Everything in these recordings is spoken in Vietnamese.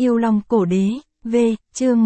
Yêu Long Cổ Đế, V, chương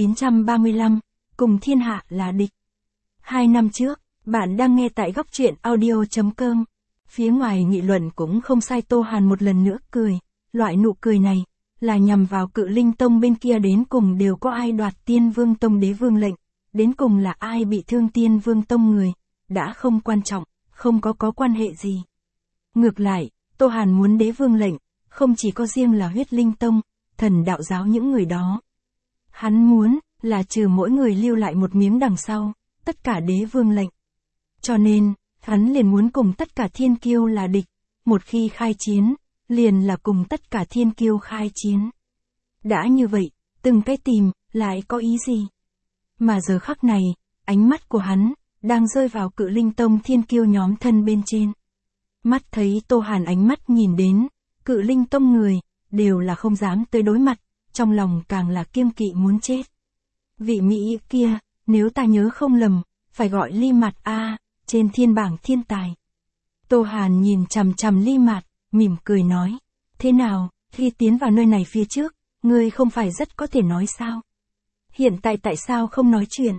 1935, cùng thiên hạ là địch. 2 năm trước, bạn đang nghe tại góc truyện audio.com. Phía ngoài nghị luận cũng không sai, Tô Hàn một lần nữa cười. Loại nụ cười này, là nhằm vào Cự Linh Tông bên kia, đến cùng đều có ai đoạt Tiên Vương Tông đế vương lệnh, đến cùng là ai bị thương Tiên Vương Tông người, đã không quan trọng, không có quan hệ gì. Ngược lại, Tô Hàn muốn đế vương lệnh, không chỉ có riêng là Huyết Linh Tông, Thần Đạo Giáo những người đó. Hắn muốn, là trừ mỗi người lưu lại một miếng đằng sau, tất cả đế vương lệnh. Cho nên, hắn liền muốn cùng tất cả thiên kiêu là địch, một khi khai chiến, liền là cùng tất cả thiên kiêu khai chiến. Đã như vậy, từng cái tìm, lại có ý gì? Mà giờ khắc này, ánh mắt của hắn, đang rơi vào Cự Linh Tông thiên kiêu nhóm thân bên trên. Mắt thấy Tô Hàn ánh mắt nhìn đến, Cự Linh Tông người, đều là không dám tới đối mặt, trong lòng càng là kiêng kỵ muốn chết. Vị Mỹ kia, nếu ta nhớ không lầm, phải gọi Ly Mạt A, trên thiên bảng thiên tài. Tô Hàn nhìn chằm chằm Ly Mạt, mỉm cười nói, thế nào, khi tiến vào nơi này phía trước, ngươi không phải rất có thể nói sao? Hiện tại tại sao không nói chuyện?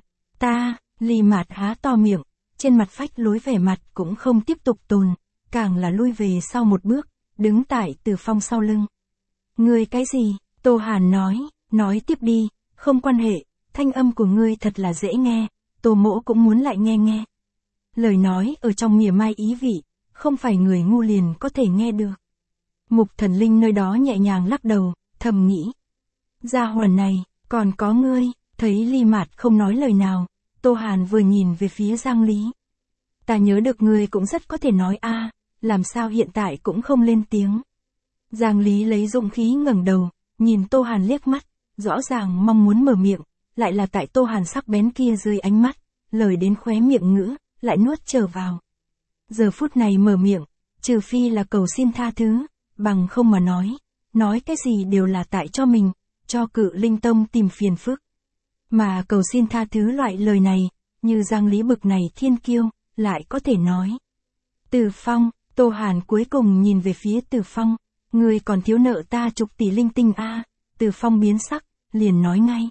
Ly Mạt há to miệng, trên mặt phách lối, vẻ mặt cũng không tiếp tục tồn, càng là lui về sau một bước, đứng tại Từ Phong sau lưng. Ngươi cái gì? Tô Hàn nói tiếp đi, không quan hệ, thanh âm của ngươi thật là dễ nghe, Tô mỗ cũng muốn lại nghe. Lời nói ở trong mỉa mai ý vị, không phải người ngu liền có thể nghe được. Mục Thần Linh nơi đó nhẹ nhàng lắc đầu, thầm nghĩ. Gia hỏa này, còn có ngươi, thấy Ly Mạt không nói lời nào, Tô Hàn vừa nhìn về phía Giang Lý. Ta nhớ được ngươi cũng rất có thể nói a, làm sao hiện tại cũng không lên tiếng. Giang Lý lấy dũng khí ngẩng đầu, nhìn Tô Hàn liếc mắt, rõ ràng mong muốn mở miệng, lại là tại Tô Hàn sắc bén kia dưới ánh mắt, lời đến khóe miệng ngữ, lại nuốt trở vào. Giờ phút này mở miệng, trừ phi là cầu xin tha thứ, bằng không mà nói cái gì đều là tại cho mình, cho Cự Linh Tông tìm phiền phức. Mà cầu xin tha thứ loại lời này, như Giang Lý bực này thiên kiêu, lại có thể nói. Từ Phong, Tô Hàn cuối cùng nhìn về phía Từ Phong, ngươi còn thiếu nợ ta chục tỷ linh tinh a. Từ Phong biến sắc, liền nói ngay.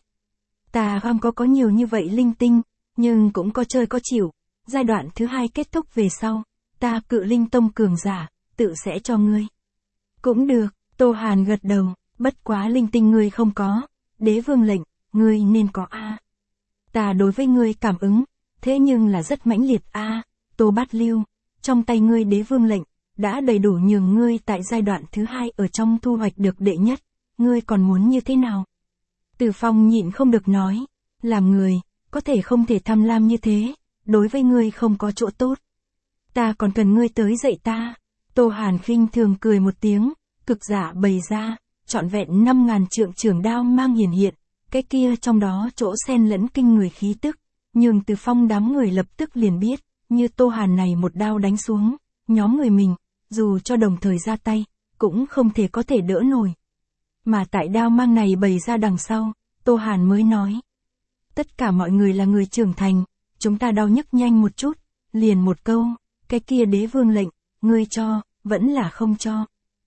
Ta không có nhiều như vậy linh tinh, nhưng cũng có chơi có chịu, giai đoạn thứ 2 kết thúc về sau, ta Cự Linh Tông cường giả, tự sẽ cho ngươi. Cũng được, Tô Hàn gật đầu, bất quá linh tinh ngươi không có, đế vương lệnh, ngươi nên có a. Ta đối với ngươi cảm ứng, thế nhưng là rất mãnh liệt a. Tô Bát Lưu, trong tay ngươi đế vương lệnh, đã đầy đủ nhường ngươi tại giai đoạn thứ 2 ở trong thu hoạch được đệ nhất, ngươi còn muốn như thế nào? Từ Phong nhịn không được nói, làm người, có thể không thể tham lam như thế, đối với ngươi không có chỗ tốt. Ta còn cần ngươi tới dạy ta. Tô Hàn khinh thường cười một tiếng, cực giả bày ra, trọn vẹn 5.000 trượng trường đao mang hiển hiện, cái kia trong đó chỗ xen lẫn kinh người khí tức, nhưng Từ Phong đám người lập tức liền biết, như Tô Hàn này một đao đánh xuống, nhóm người mình, dù cho đồng thời ra tay, cũng không thể có thể đỡ nổi. Mà tại đao mang này bày ra đằng sau, Tô Hàn mới nói. Tất cả mọi người là người trưởng thành, chúng ta đau nhức nhanh một chút, liền một câu, cái kia đế vương lệnh, ngươi cho, vẫn là không cho.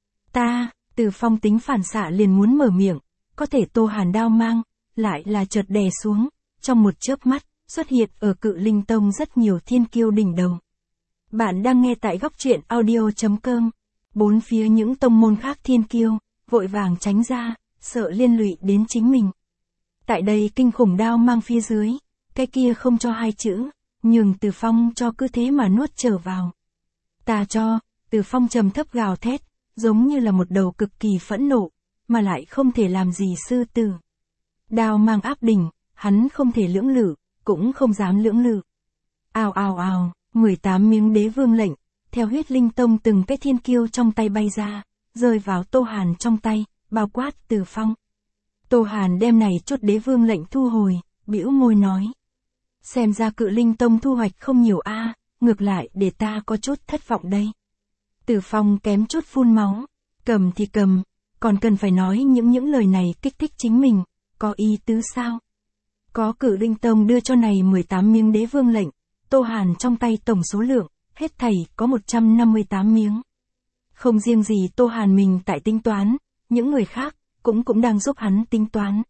Từ Phong tính phản xạ liền muốn mở miệng, có thể Tô Hàn đao mang, lại là chợt đè xuống, trong một chớp mắt, xuất hiện ở Cự Linh Tông rất nhiều thiên kiêu đỉnh đầu. Bạn đang nghe tại góc truyện audio.com, bốn phía những tông môn khác thiên kiêu, vội vàng tránh ra, sợ liên lụy đến chính mình. Tại đây kinh khủng đao mang phía dưới, cái kia không cho 2 chữ, nhường Từ Phong cho cứ thế mà nuốt trở vào. Ta cho, Từ Phong trầm thấp gào thét, giống như là một đầu cực kỳ phẫn nộ, mà lại không thể làm gì sư tử. Đao mang áp đỉnh, hắn không thể lưỡng lự, cũng không dám lưỡng lự. Ào, 18 miếng đế vương lệnh, theo Huyết Linh Tông từng cái thiên kiêu trong tay bay ra, rơi vào Tô Hàn trong tay, bao quát Từ Phong. Tô Hàn đem này chốt đế vương lệnh thu hồi, bĩu môi nói. Xem ra Cự Linh Tông thu hoạch không nhiều a, ngược lại để ta có chút thất vọng đây. Từ Phong kém chút phun máu, cầm thì cầm, còn cần phải nói những lời này kích thích chính mình, có ý tứ sao? Có Cự Linh Tông đưa cho này 18 miếng đế vương lệnh, Tô Hàn trong tay tổng số lượng, hết thảy có 158 miếng. Không riêng gì Tô Hàn mình tại tính toán, những người khác, cũng đang giúp hắn tính toán.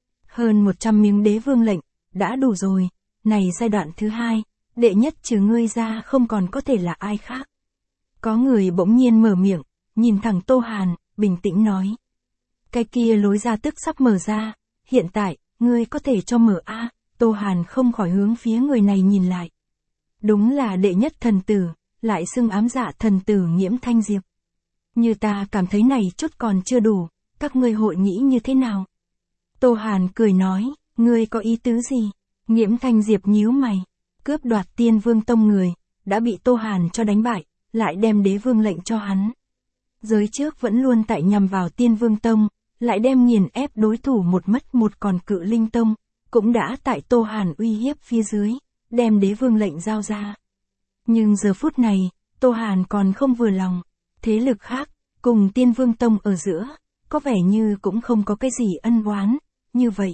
Hơn 100 miếng đế vương lệnh, đã đủ rồi, này giai đoạn thứ 2, đệ nhất trừ ngươi ra không còn có thể là ai khác. Có người bỗng nhiên mở miệng, nhìn thẳng Tô Hàn, bình tĩnh nói. Cái kia lối ra tức sắp mở ra, hiện tại, ngươi có thể cho mở a? Tô Hàn không khỏi hướng phía người này nhìn lại. Đúng là đệ nhất thần tử, lại xưng ám dạ thần tử Nghiễm Thanh Diệp. Như ta cảm thấy này chút còn chưa đủ, các ngươi hội nghĩ như thế nào? Tô Hàn cười nói, ngươi có ý tứ gì? Nghiễm Thanh Diệp nhíu mày, cướp đoạt Tiên Vương Tông người, đã bị Tô Hàn cho đánh bại, lại đem đế vương lệnh cho hắn. Giới trước vẫn luôn tại nhằm vào Tiên Vương Tông, lại đem nghiền ép đối thủ một mất một còn Cự Linh Tông, cũng đã tại Tô Hàn uy hiếp phía dưới, đem đế vương lệnh giao ra. Nhưng giờ phút này, Tô Hàn còn không vừa lòng, thế lực khác, cùng Tiên Vương Tông ở giữa, có vẻ như cũng không có cái gì ân oán, như vậy.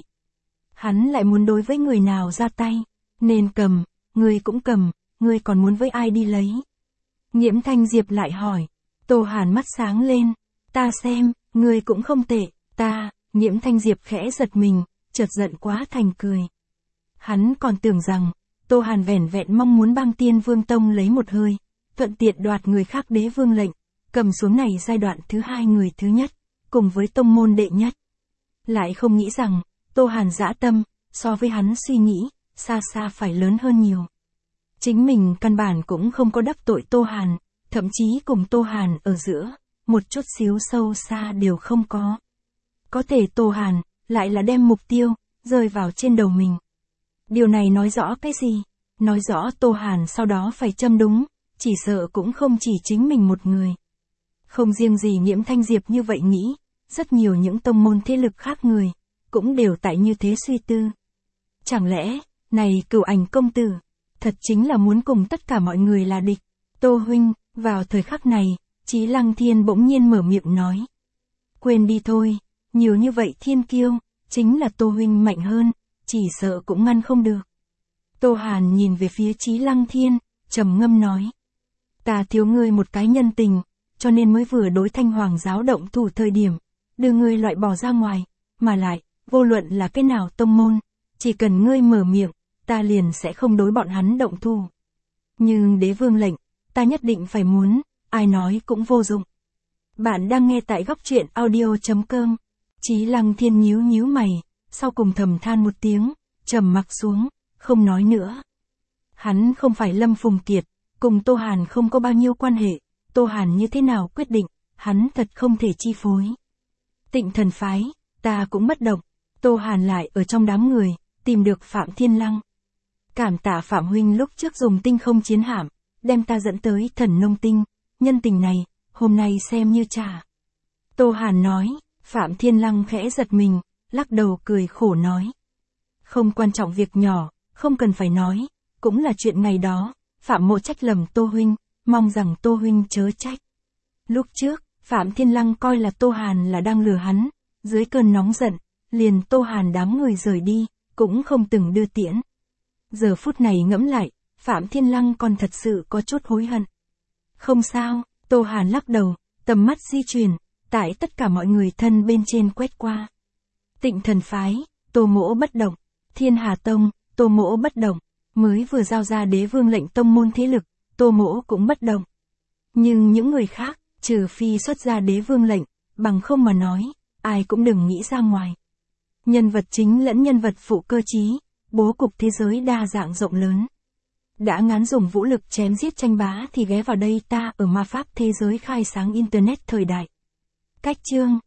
Hắn lại muốn đối với người nào ra tay, nên cầm, ngươi cũng cầm, ngươi còn muốn với ai đi lấy. Nghiễm Thanh Diệp lại hỏi, Tô Hàn mắt sáng lên, ta xem, ngươi cũng không tệ, ta, Nghiễm Thanh Diệp khẽ giật mình, chợt giận quá thành cười. Hắn còn tưởng rằng, Tô Hàn vẻn vẹn mong muốn bang Tiên Vương Tông lấy một hơi, thuận tiện đoạt người khác đế vương lệnh, cầm xuống này giai đoạn thứ 2 người thứ nhất, cùng với tông môn đệ nhất. Lại không nghĩ rằng, Tô Hàn dã tâm, so với hắn suy nghĩ, xa xa phải lớn hơn nhiều. Chính mình căn bản cũng không có đắc tội Tô Hàn, thậm chí cùng Tô Hàn ở giữa, một chút xíu sâu xa đều không có. Có thể Tô Hàn, lại là đem mục tiêu, rơi vào trên đầu mình. Điều này nói rõ cái gì? Nói rõ Tô Hàn sau đó phải châm đúng, chỉ sợ cũng không chỉ chính mình một người. Không riêng gì Nghiễm Thanh Diệp như vậy nghĩ, rất nhiều những tông môn thế lực khác người, cũng đều tại như thế suy tư. Chẳng lẽ, này Cửu Ảnh công tử, thật chính là muốn cùng tất cả mọi người là địch? Tô huynh, vào thời khắc này, Chí Lăng Thiên bỗng nhiên mở miệng nói. Quên đi thôi, nhiều như vậy thiên kiêu, chính là Tô huynh mạnh hơn, chỉ sợ cũng ngăn không được. Tô Hàn nhìn về phía Chí Lăng Thiên, trầm ngâm nói. Ta thiếu ngươi một cái nhân tình, cho nên mới vừa đối Thanh Hoàng giáo động thủ thời điểm, đưa ngươi loại bỏ ra ngoài, mà lại, vô luận là cái nào tông môn, chỉ cần ngươi mở miệng, ta liền sẽ không đối bọn hắn động thủ. Nhưng đế vương lệnh, ta nhất định phải muốn, ai nói cũng vô dụng. Bạn đang nghe tại góc truyện audio.com. Chí Lăng Thiên nhíu mày, sau cùng thầm than một tiếng, trầm mặc xuống, không nói nữa. Hắn không phải Lâm Phùng Kiệt, cùng Tô Hàn không có bao nhiêu quan hệ, Tô Hàn như thế nào quyết định, hắn thật không thể chi phối. Tịnh Thần phái, ta cũng bất động, Tô Hàn lại ở trong đám người, tìm được Phạm Thiên Lăng. Cảm tạ Phạm huynh lúc trước dùng tinh không chiến hạm, đem ta dẫn tới Thần Nông Tinh, nhân tình này, hôm nay xem như trả. Tô Hàn nói, Phạm Thiên Lăng khẽ giật mình, lắc đầu cười khổ nói. Không quan trọng việc nhỏ, không cần phải nói, cũng là chuyện ngày đó, Phạm mộ trách lầm Tô huynh, mong rằng Tô huynh chớ trách. Lúc trước, Phạm Thiên Lăng coi là Tô Hàn là đang lừa hắn, dưới cơn nóng giận, liền Tô Hàn đám người rời đi, cũng không từng đưa tiễn. Giờ phút này ngẫm lại, Phạm Thiên Lăng còn thật sự có chút hối hận. Không sao, Tô Hàn lắc đầu, tầm mắt di chuyển, tại tất cả mọi người thân bên trên quét qua. Tịnh Thần phái, Tô Mỗ bất động, Thiên Hà Tông, Tô Mỗ bất động, mới vừa giao ra đế vương lệnh tông môn thế lực, Tô Mỗ cũng bất động. Nhưng những người khác, trừ phi xuất ra đế vương lệnh, bằng không mà nói, ai cũng đừng nghĩ ra ngoài. Nhân vật chính lẫn nhân vật phụ cơ trí, bố cục thế giới đa dạng rộng lớn. Đã ngán dùng vũ lực chém giết tranh bá thì ghé vào đây ta ở ma pháp thế giới khai sáng internet thời đại. Cách chương